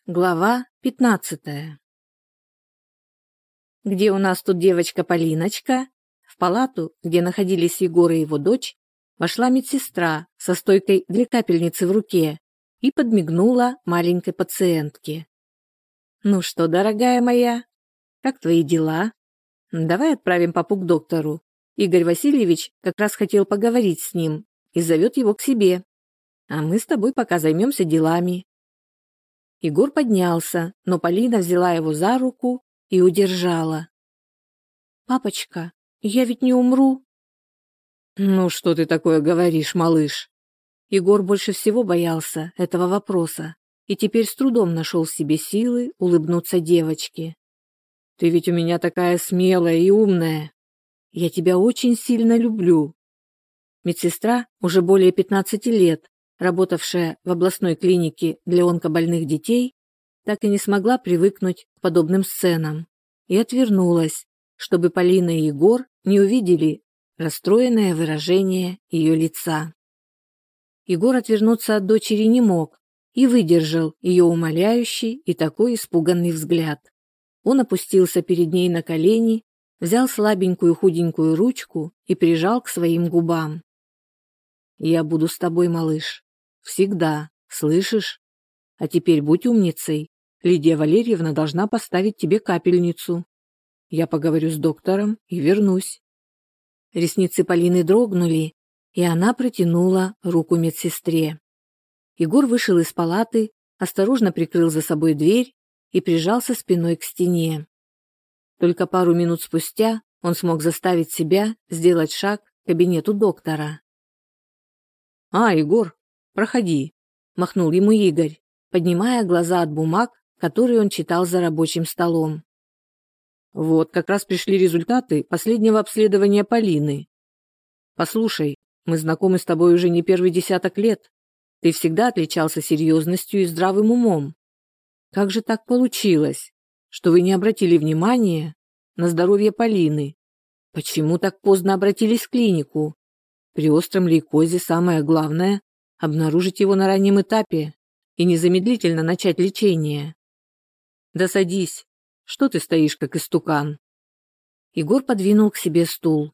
Глава 15. Где у нас тут девочка Полиночка? В палату, где находились Егор и его дочь, вошла медсестра со стойкой для капельницы в руке и подмигнула маленькой пациентке. «Ну что, дорогая моя, как твои дела? Давай отправим папу к доктору. Игорь Васильевич как раз хотел поговорить с ним и зовет его к себе. А мы с тобой пока займемся делами». Егор поднялся, но Полина взяла его за руку и удержала. «Папочка, я ведь не умру?» «Ну что ты такое говоришь, малыш?» Егор больше всего боялся этого вопроса и теперь с трудом нашел в себе силы улыбнуться девочке. «Ты ведь у меня такая смелая и умная. Я тебя очень сильно люблю». Медсестра, уже более 15 лет, работавшая в областной клинике для онкобольных детей, так и не смогла привыкнуть к подобным сценам и отвернулась, чтобы Полина и Егор не увидели расстроенное выражение ее лица. Егор отвернуться от дочери не мог и выдержал ее умоляющий и такой испуганный взгляд. Он опустился перед ней на колени, взял слабенькую худенькую ручку и прижал к своим губам. «Я буду с тобой, малыш. Всегда, слышишь? А теперь будь умницей. Лидия Валерьевна должна поставить тебе капельницу. Я поговорю с доктором и вернусь». Ресницы Полины дрогнули, и она протянула руку медсестре. Егор вышел из палаты, осторожно прикрыл за собой дверь и прижался спиной к стене. Только пару минут спустя он смог заставить себя сделать шаг к кабинету доктора. Егор, проходи», – махнул ему Игорь, поднимая глаза от бумаг, которые он читал за рабочим столом. «Вот как раз пришли результаты последнего обследования Полины. Послушай, мы знакомы с тобой уже не первый десяток лет. Ты всегда отличался серьезностью и здравым умом. Как же так получилось, что вы не обратили внимания на здоровье Полины? Почему так поздно обратились в клинику? При остром лейкозе самое главное – обнаружить его на раннем этапе и незамедлительно начать лечение. Да садись, что ты стоишь как истукан?» Егор подвинул к себе стул.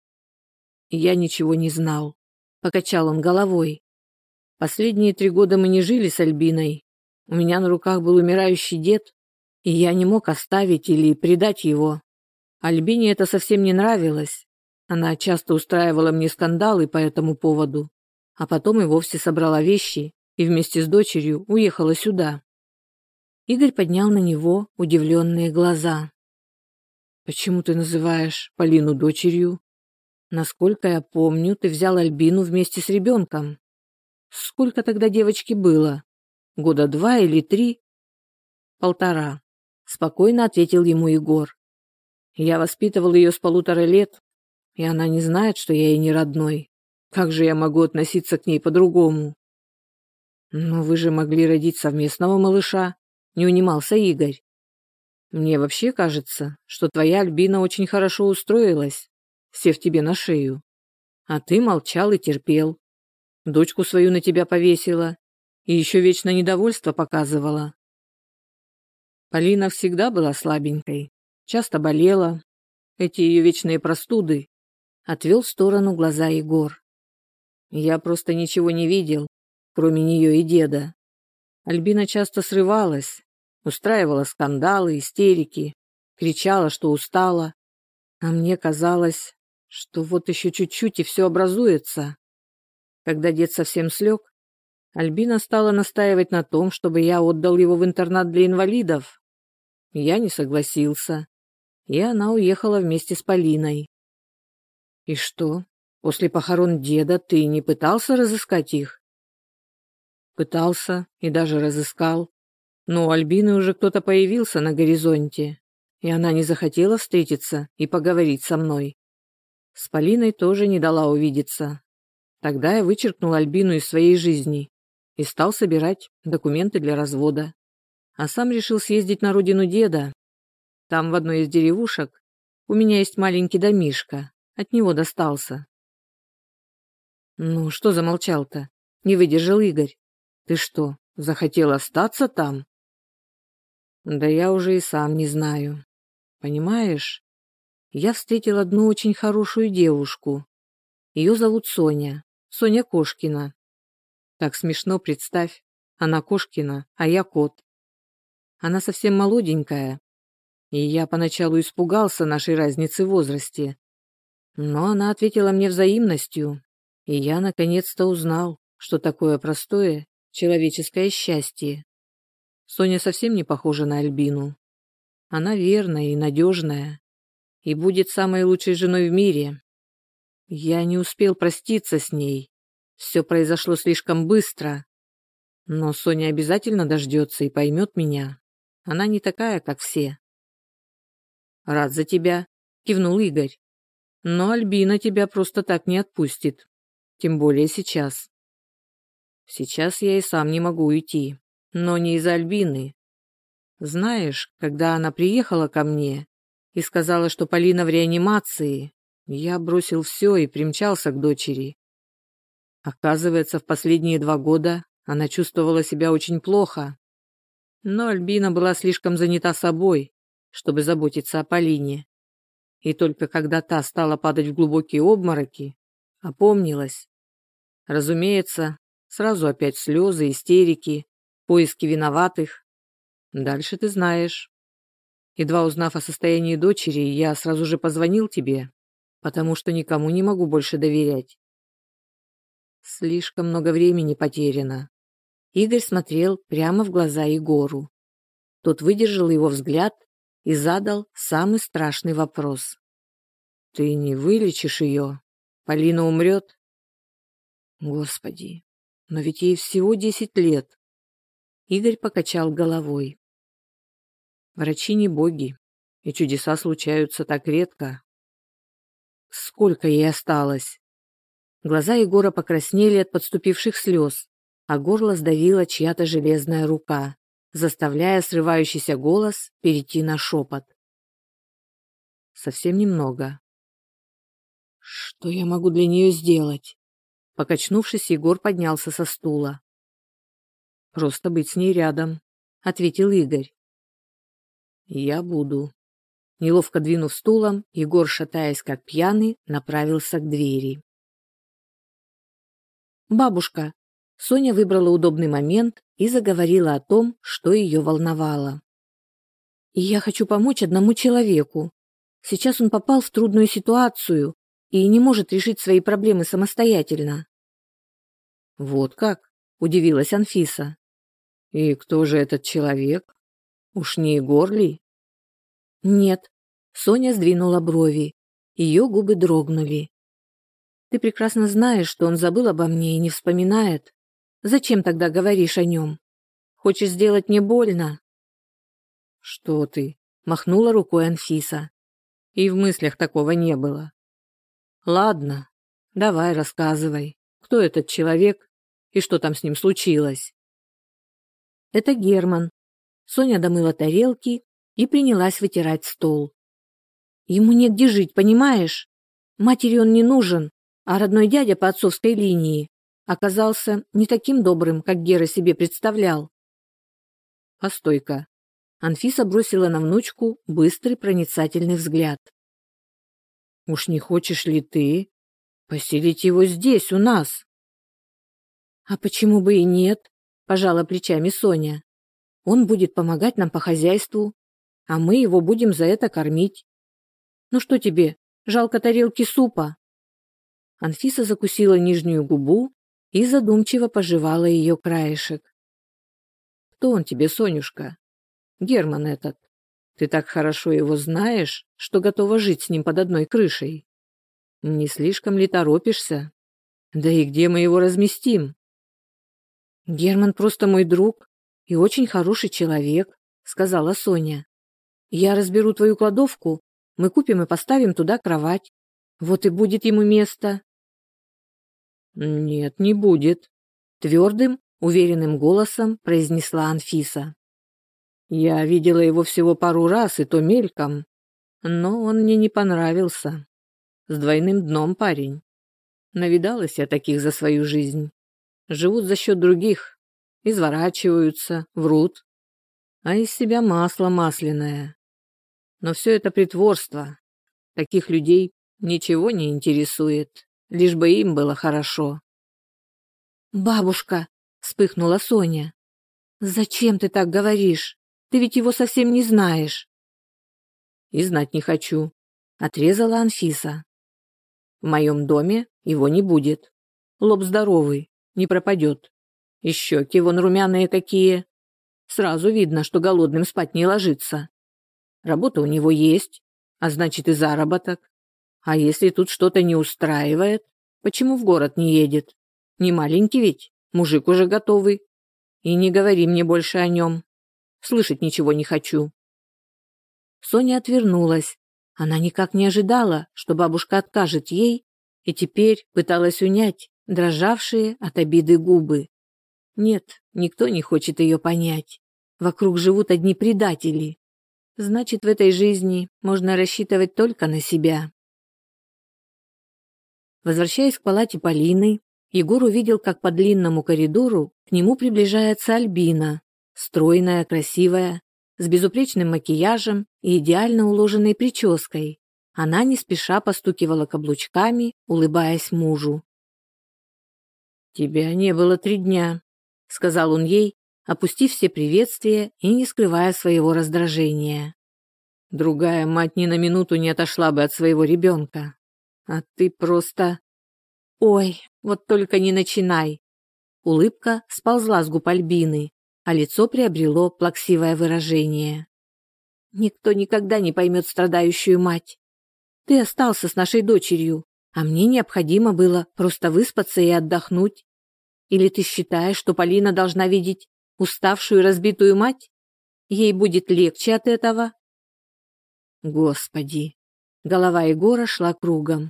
«Я ничего не знал», – покачал он головой. «Последние 3 года мы не жили с Альбиной. У меня на руках был умирающий дед, и я не мог оставить или предать его. Альбине это совсем не нравилось. Она часто устраивала мне скандалы по этому поводу, а потом и вовсе собрала вещи и вместе с дочерью уехала сюда». Игорь поднял на него удивленные глаза. «Почему ты называешь Полину дочерью? Насколько я помню, ты взял Альбину вместе с ребенком. Сколько тогда девочке было? 2 года или 3? 1,5, спокойно ответил ему Егор. «Я воспитывал ее с 1,5 лет, и она не знает, что я ей не родной. Как же я могу относиться к ней по-другому?» «Но вы же могли родить совместного малыша», — не унимался Игорь. «Мне вообще кажется, что твоя Альбина очень хорошо устроилась, сев тебе на шею. А ты молчал и терпел. Дочку свою на тебя повесила и еще вечно недовольство показывала. Полина всегда была слабенькой, часто болела. Эти ее вечные простуды», — отвел в сторону глаза Егор. «Я просто ничего не видел, кроме нее и деда. Альбина часто срывалась, устраивала скандалы, истерики, кричала, что устала. А мне казалось, что вот еще чуть-чуть и все образуется. Когда дед совсем слег, Альбина стала настаивать на том, чтобы я отдал его в интернат для инвалидов. Я не согласился, и она уехала вместе с Полиной». «И что, после похорон деда ты не пытался разыскать их?» «Пытался и даже разыскал. Но у Альбины уже кто-то появился на горизонте, и она не захотела встретиться и поговорить со мной. С Полиной тоже не дала увидеться. Тогда я вычеркнул Альбину из своей жизни и стал собирать документы для развода. А сам решил съездить на родину деда. Там, в одной из деревушек, у меня есть маленький домишко, от него достался». «Ну, что замолчал-то?» — не выдержал Игорь. «Ты что, захотел остаться там?» Да я уже и сам не знаю. Понимаешь, я встретил одну очень хорошую девушку. Ее зовут Соня. Соня Кошкина. Так смешно, представь. Она Кошкина, а я кот. Она совсем молоденькая. И я поначалу испугался нашей разницы в возрасте. Но она ответила мне взаимностью. И я наконец-то узнал, что такое простое человеческое счастье. Соня совсем не похожа на Альбину. Она верная и надежная. И будет самой лучшей женой в мире. Я не успел проститься с ней. Все произошло слишком быстро. Но Соня обязательно дождется и поймет меня. Она не такая, как все. «Рад за тебя», — кивнул Игорь. «Но Альбина тебя просто так не отпустит. Тем более сейчас. Сейчас я и сам не могу уйти. Но не из-за Альбины. Знаешь, когда она приехала ко мне и сказала, что Полина в реанимации, я бросил все и примчался к дочери. Оказывается, в последние 2 года она чувствовала себя очень плохо. Но Альбина была слишком занята собой, чтобы заботиться о Полине. И только когда та стала падать в глубокие обмороки, опомнилась. Разумеется, сразу опять слезы, истерики, поиски виноватых. Дальше ты знаешь. Едва узнав о состоянии дочери, я сразу же позвонил тебе, потому что никому не могу больше доверять. Слишком много времени потеряно. Игорь смотрел прямо в глаза Егору. Тот выдержал его взгляд и задал самый страшный вопрос. «Ты не вылечишь ее? Полина умрет?» «Господи, но ведь ей всего 10 лет». Игорь покачал головой. «Врачи не боги, и чудеса случаются так редко». «Сколько ей осталось?» Глаза Егора покраснели от подступивших слез, а горло сдавила чья-то железная рука, заставляя срывающийся голос перейти на шепот. «Совсем немного». «Что я могу для нее сделать?» Покачнувшись, Егор поднялся со стула. «Просто быть с ней рядом», — ответил Игорь. «Я буду». Неловко двинув стулом, Егор, шатаясь как пьяный, направился к двери. «Бабушка!» Соня выбрала удобный момент и заговорила о том, что ее волновало. «И я хочу помочь одному человеку. Сейчас он попал в трудную ситуацию и не может решить свои проблемы самостоятельно». «Вот как?» – удивилась Анфиса. «И кто же этот человек? Уж не Егор ли?» «Нет». Соня сдвинула брови. Ее губы дрогнули. «Ты прекрасно знаешь, что он забыл обо мне и не вспоминает. Зачем тогда говоришь о нем? Хочешь сделать мне больно?» «Что ты?» – махнула рукой Анфиса. «И в мыслях такого не было». «Ладно, давай рассказывай, кто этот человек и что там с ним случилось?» «Это Герман». Соня домыла тарелки и принялась вытирать стол. «Ему негде жить, понимаешь? Матери он не нужен, а родной дядя по отцовской линии оказался не таким добрым, как Гера себе представлял». «Постой-ка». Анфиса бросила на внучку быстрый проницательный взгляд. «Уж не хочешь ли ты поселить его здесь, у нас?» «А почему бы и нет?» – пожала плечами Соня. «Он будет помогать нам по хозяйству, а мы его будем за это кормить. Ну что тебе, жалко тарелки супа?» Анфиса закусила нижнюю губу и задумчиво пожевала ее краешек. «Кто он тебе, Сонюшка? Герман этот. Ты так хорошо его знаешь, что готова жить с ним под одной крышей. Не слишком ли торопишься? Да и где мы его разместим?» «Герман просто мой друг и очень хороший человек», — сказала Соня. «Я разберу твою кладовку, мы купим и поставим туда кровать. Вот и будет ему место». «Нет, не будет», — твердым, уверенным голосом произнесла Анфиса. «Я видела его всего пару раз, и то мельком, но он мне не понравился. С двойным дном парень. Навидалась я таких за свою жизнь. Живут за счет других, изворачиваются, врут. а из себя масло масляное. Но все это притворство. Таких людей ничего не интересует, лишь бы им было хорошо. «Бабушка!» — вспыхнула Соня. «Зачем ты так говоришь? Ты ведь его совсем не знаешь». «И знать не хочу», — отрезала Анфиса. «В моем доме его не будет. Лоб здоровый, не пропадет. И щеки вон румяные какие. Сразу видно, что голодным спать не ложится. Работа у него есть, а значит и заработок. А если тут что-то не устраивает, почему в город не едет? Не маленький ведь, мужик уже готовый. И не говори мне больше о нем. Слышать ничего не хочу». Соня отвернулась. Она никак не ожидала, что бабушка откажет ей, и теперь пыталась унять дрожавшие от обиды губы. Нет, никто не хочет ее понять. Вокруг живут одни предатели. Значит, в этой жизни можно рассчитывать только на себя. Возвращаясь к палате Полины, Егор увидел, как по длинному коридору к нему приближается Альбина, стройная, красивая, с безупречным макияжем и идеально уложенной прической. Она не спеша постукивала каблучками, улыбаясь мужу. «Тебя не было 3 дня», — сказал он ей, опустив все приветствия и не скрывая своего раздражения. «Другая мать ни на минуту не отошла бы от своего ребенка. А ты просто...» «Ой, вот только не начинай!» Улыбка сползла с губ Альбины, а лицо приобрело плаксивое выражение. «Никто никогда не поймет страдающую мать. Ты остался с нашей дочерью, а мне необходимо было просто выспаться и отдохнуть. Или ты считаешь, что Полина должна видеть уставшую и разбитую мать? Ей будет легче от этого?» Господи! Голова Егора шла кругом.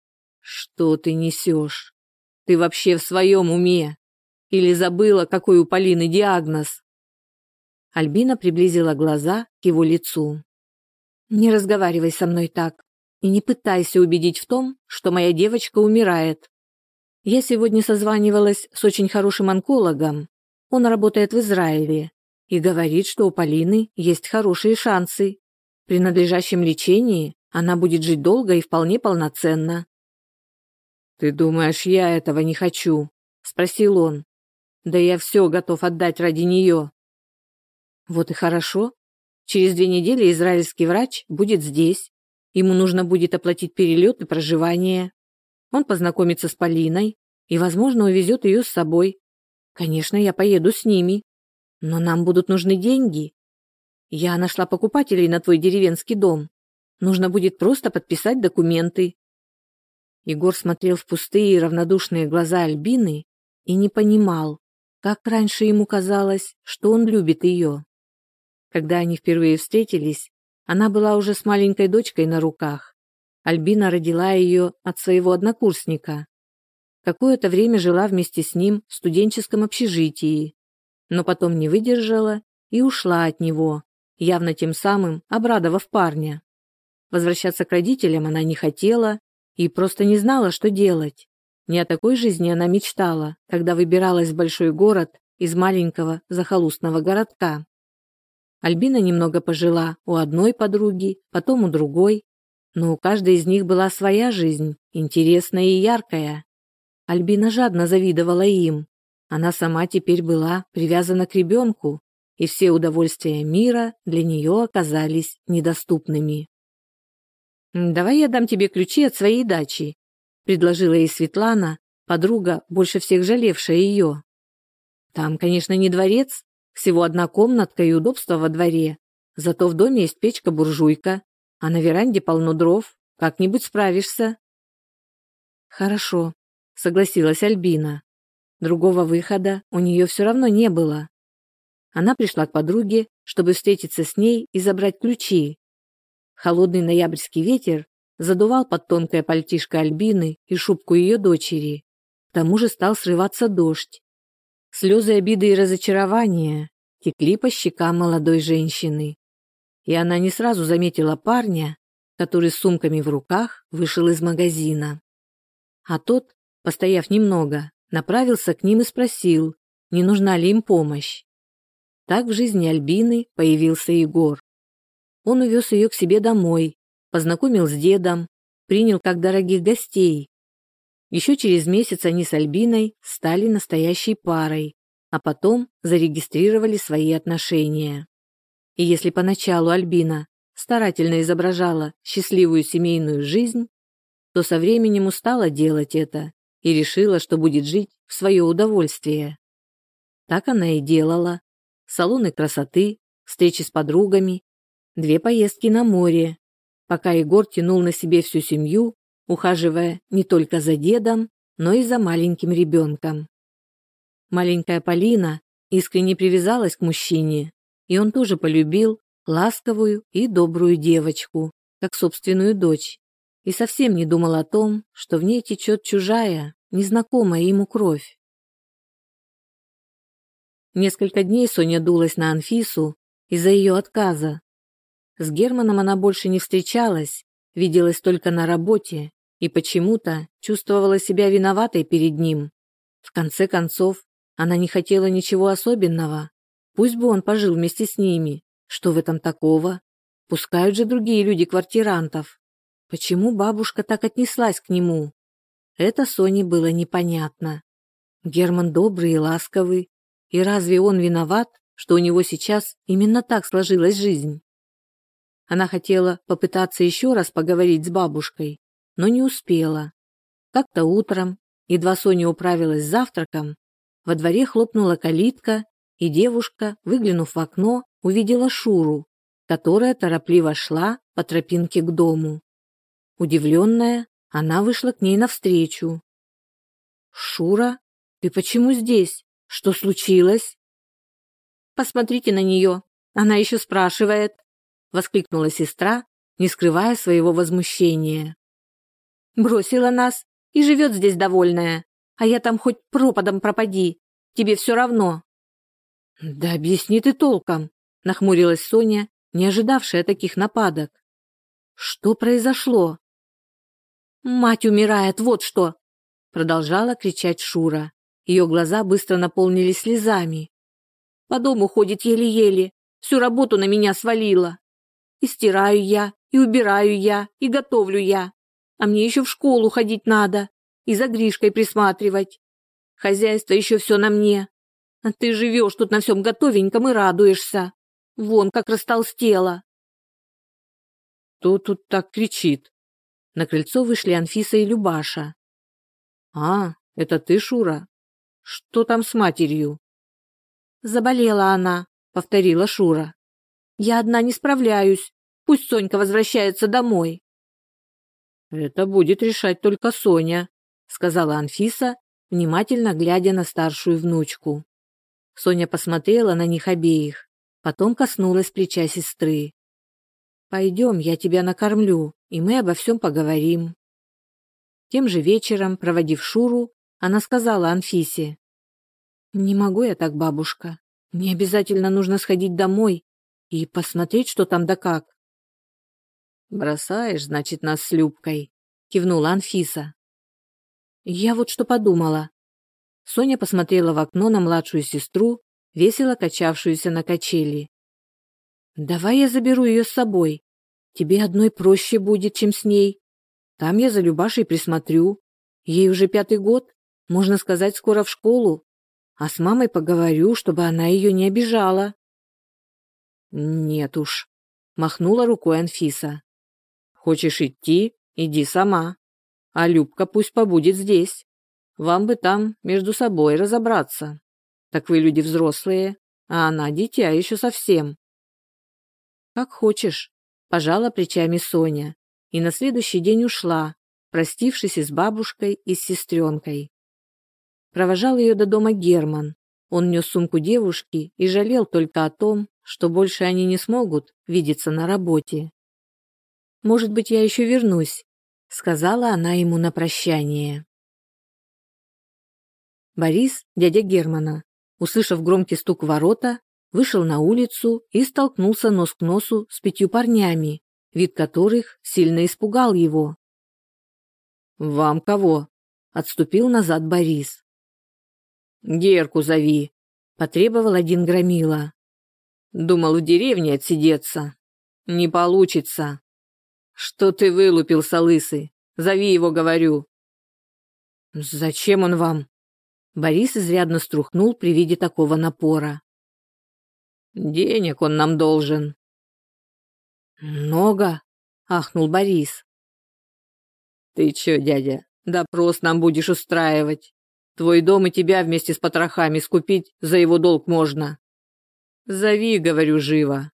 «Что ты несешь? Ты вообще в своем уме? Или забыла, какой у Полины диагноз?» Альбина приблизила глаза к его лицу. «Не разговаривай со мной так и не пытайся убедить в том, что моя девочка умирает. Я сегодня созванивалась с очень хорошим онкологом. Он работает в Израиле и говорит, что у Полины есть хорошие шансы. При надлежащем лечении она будет жить долго и вполне полноценно». «Ты думаешь, я этого не хочу?» – спросил он. «Да я все готов отдать ради нее». «Вот и хорошо. Через 2 недели израильский врач будет здесь. Ему нужно будет оплатить перелет и проживание. Он познакомится с Полиной и, возможно, увезет ее с собой. Конечно, я поеду с ними. Но нам будут нужны деньги. Я нашла покупателей на твой деревенский дом. Нужно будет просто подписать документы». Егор смотрел в пустые и равнодушные глаза Альбины и не понимал, как раньше ему казалось, что он любит ее. Когда они впервые встретились, она была уже с маленькой дочкой на руках. Альбина родила ее от своего однокурсника. Какое-то время жила вместе с ним в студенческом общежитии, но потом не выдержала и ушла от него, явно тем самым обрадовав парня. Возвращаться к родителям она не хотела и просто не знала, что делать. Не о такой жизни она мечтала, когда выбиралась в большой город из маленького захолустного городка. Альбина немного пожила у одной подруги, потом у другой, но у каждой из них была своя жизнь, интересная и яркая. Альбина жадно завидовала им. Она сама теперь была привязана к ребенку, и все удовольствия мира для нее оказались недоступными. «Давай я дам тебе ключи от своей дачи», — предложила ей Светлана, подруга, больше всех жалевшая ее. «Там, конечно, не дворец, всего 1 комнатка и удобство во дворе, зато в доме есть печка-буржуйка, а на веранде полно дров, как-нибудь справишься». «Хорошо», — согласилась Альбина. Другого выхода у нее все равно не было. Она пришла к подруге, чтобы встретиться с ней и забрать ключи. Холодный ноябрьский ветер задувал под тонкое пальтишко Альбины и шубку ее дочери. К тому же стал срываться дождь. Слезы обиды и разочарования текли по щекам молодой женщины. И она не сразу заметила парня, который с сумками в руках вышел из магазина. А тот, постояв немного, направился к ним и спросил, не нужна ли им помощь. Так в жизни Альбины появился Егор. Он увез ее к себе домой, познакомил с дедом, принял как дорогих гостей. Еще через месяц они с Альбиной стали настоящей парой, а потом зарегистрировали свои отношения. И если поначалу Альбина старательно изображала счастливую семейную жизнь, то со временем устала делать это и решила, что будет жить в свое удовольствие. Так она и делала. Салоны красоты, встречи с подругами, 2 поездки на море, пока Егор тянул на себе всю семью, ухаживая не только за дедом, но и за маленьким ребенком. Маленькая Полина искренне привязалась к мужчине, и он тоже полюбил ласковую и добрую девочку, как собственную дочь, и совсем не думал о том, что в ней течет чужая, незнакомая ему кровь. Несколько дней Соня дулась на Анфису из-за ее отказа. С Германом она больше не встречалась, виделась только на работе и почему-то чувствовала себя виноватой перед ним. В конце концов, она не хотела ничего особенного. Пусть бы он пожил вместе с ними. Что в этом такого? Пускают же другие люди квартирантов. Почему бабушка так отнеслась к нему? Это Соне было непонятно. Герман добрый и ласковый. И разве он виноват, что у него сейчас именно так сложилась жизнь? Она хотела попытаться еще раз поговорить с бабушкой, но не успела. Как-то утром, едва Соня управилась с завтраком, во дворе хлопнула калитка, и девушка, выглянув в окно, увидела Шуру, которая торопливо шла по тропинке к дому. Удивленная, она вышла к ней навстречу. «Шура, ты почему здесь? Что случилось?» «Посмотрите на нее, она еще спрашивает», — воскликнула сестра, не скрывая своего возмущения. «Бросила нас и живет здесь довольная, а я там хоть пропадом пропади, тебе все равно». «Да объясни ты толком», — нахмурилась Соня, не ожидавшая таких нападок. «Что произошло?» «Мать умирает, вот что!» — продолжала кричать Шура. Ее глаза быстро наполнились слезами. «По дому ходит еле-еле, всю работу на меня свалила. И стираю я, и убираю я, и готовлю я. А мне еще в школу ходить надо, и за Гришкой присматривать. Хозяйство еще все на мне. А ты живешь тут на всем готовеньком и радуешься. Вон как растолстела». «Кто тут так кричит?» На крыльцо вышли Анфиса и Любаша. «А, это ты, Шура? Что там с матерью?» «Заболела она», — повторила Шура. «Я одна не справляюсь. Пусть Сонька возвращается домой». «Это будет решать только Соня», — сказала Анфиса, внимательно глядя на старшую внучку. Соня посмотрела на них обеих, потом коснулась плеча сестры. «Пойдем, я тебя накормлю, и мы обо всем поговорим». Тем же вечером, проводив Шуру, она сказала Анфисе: «Не могу я так, бабушка. Мне обязательно нужно сходить домой и посмотреть, что там да как». «Бросаешь, значит, нас с Любкой», — кивнула Анфиса. «Я вот что подумала». Соня посмотрела в окно на младшую сестру, весело качавшуюся на качели. «Давай я заберу ее с собой. Тебе одной проще будет, чем с ней. Там я за Любашей присмотрю. Ей уже 5-й год, можно сказать, скоро в школу. А с мамой поговорю, чтобы она ее не обижала». «Нет уж», — махнула рукой Анфиса. «Хочешь идти? Иди сама. А Любка пусть побудет здесь. Вам бы там между собой разобраться. Так вы люди взрослые, а она дитя еще совсем». «Как хочешь», — пожала плечами Соня, и на следующий день ушла, простившись и с бабушкой, и с сестренкой. Провожал ее до дома Герман. Он нес сумку девушки и жалел только о том, что больше они не смогут видеться на работе. «Может быть, я еще вернусь», — сказала она ему на прощание. Борис, дядя Германа, услышав громкий стук в ворота, вышел на улицу и столкнулся нос к носу с 5 парнями, вид которых сильно испугал его. «Вам кого?» — отступил назад Борис. «Герку зови», — потребовал один громила. Думал в деревне отсидеться. Не получится. Что ты вылупился, лысый? Зови его, говорю. Зачем он вам? Борис изрядно струхнул при виде такого напора. Денег он нам должен. Много? Ахнул Борис. Ты чё, дядя, допрос нам будешь устраивать? Твой дом и тебя вместе с потрохами скупить за его долг можно. Зови, говорю, живо.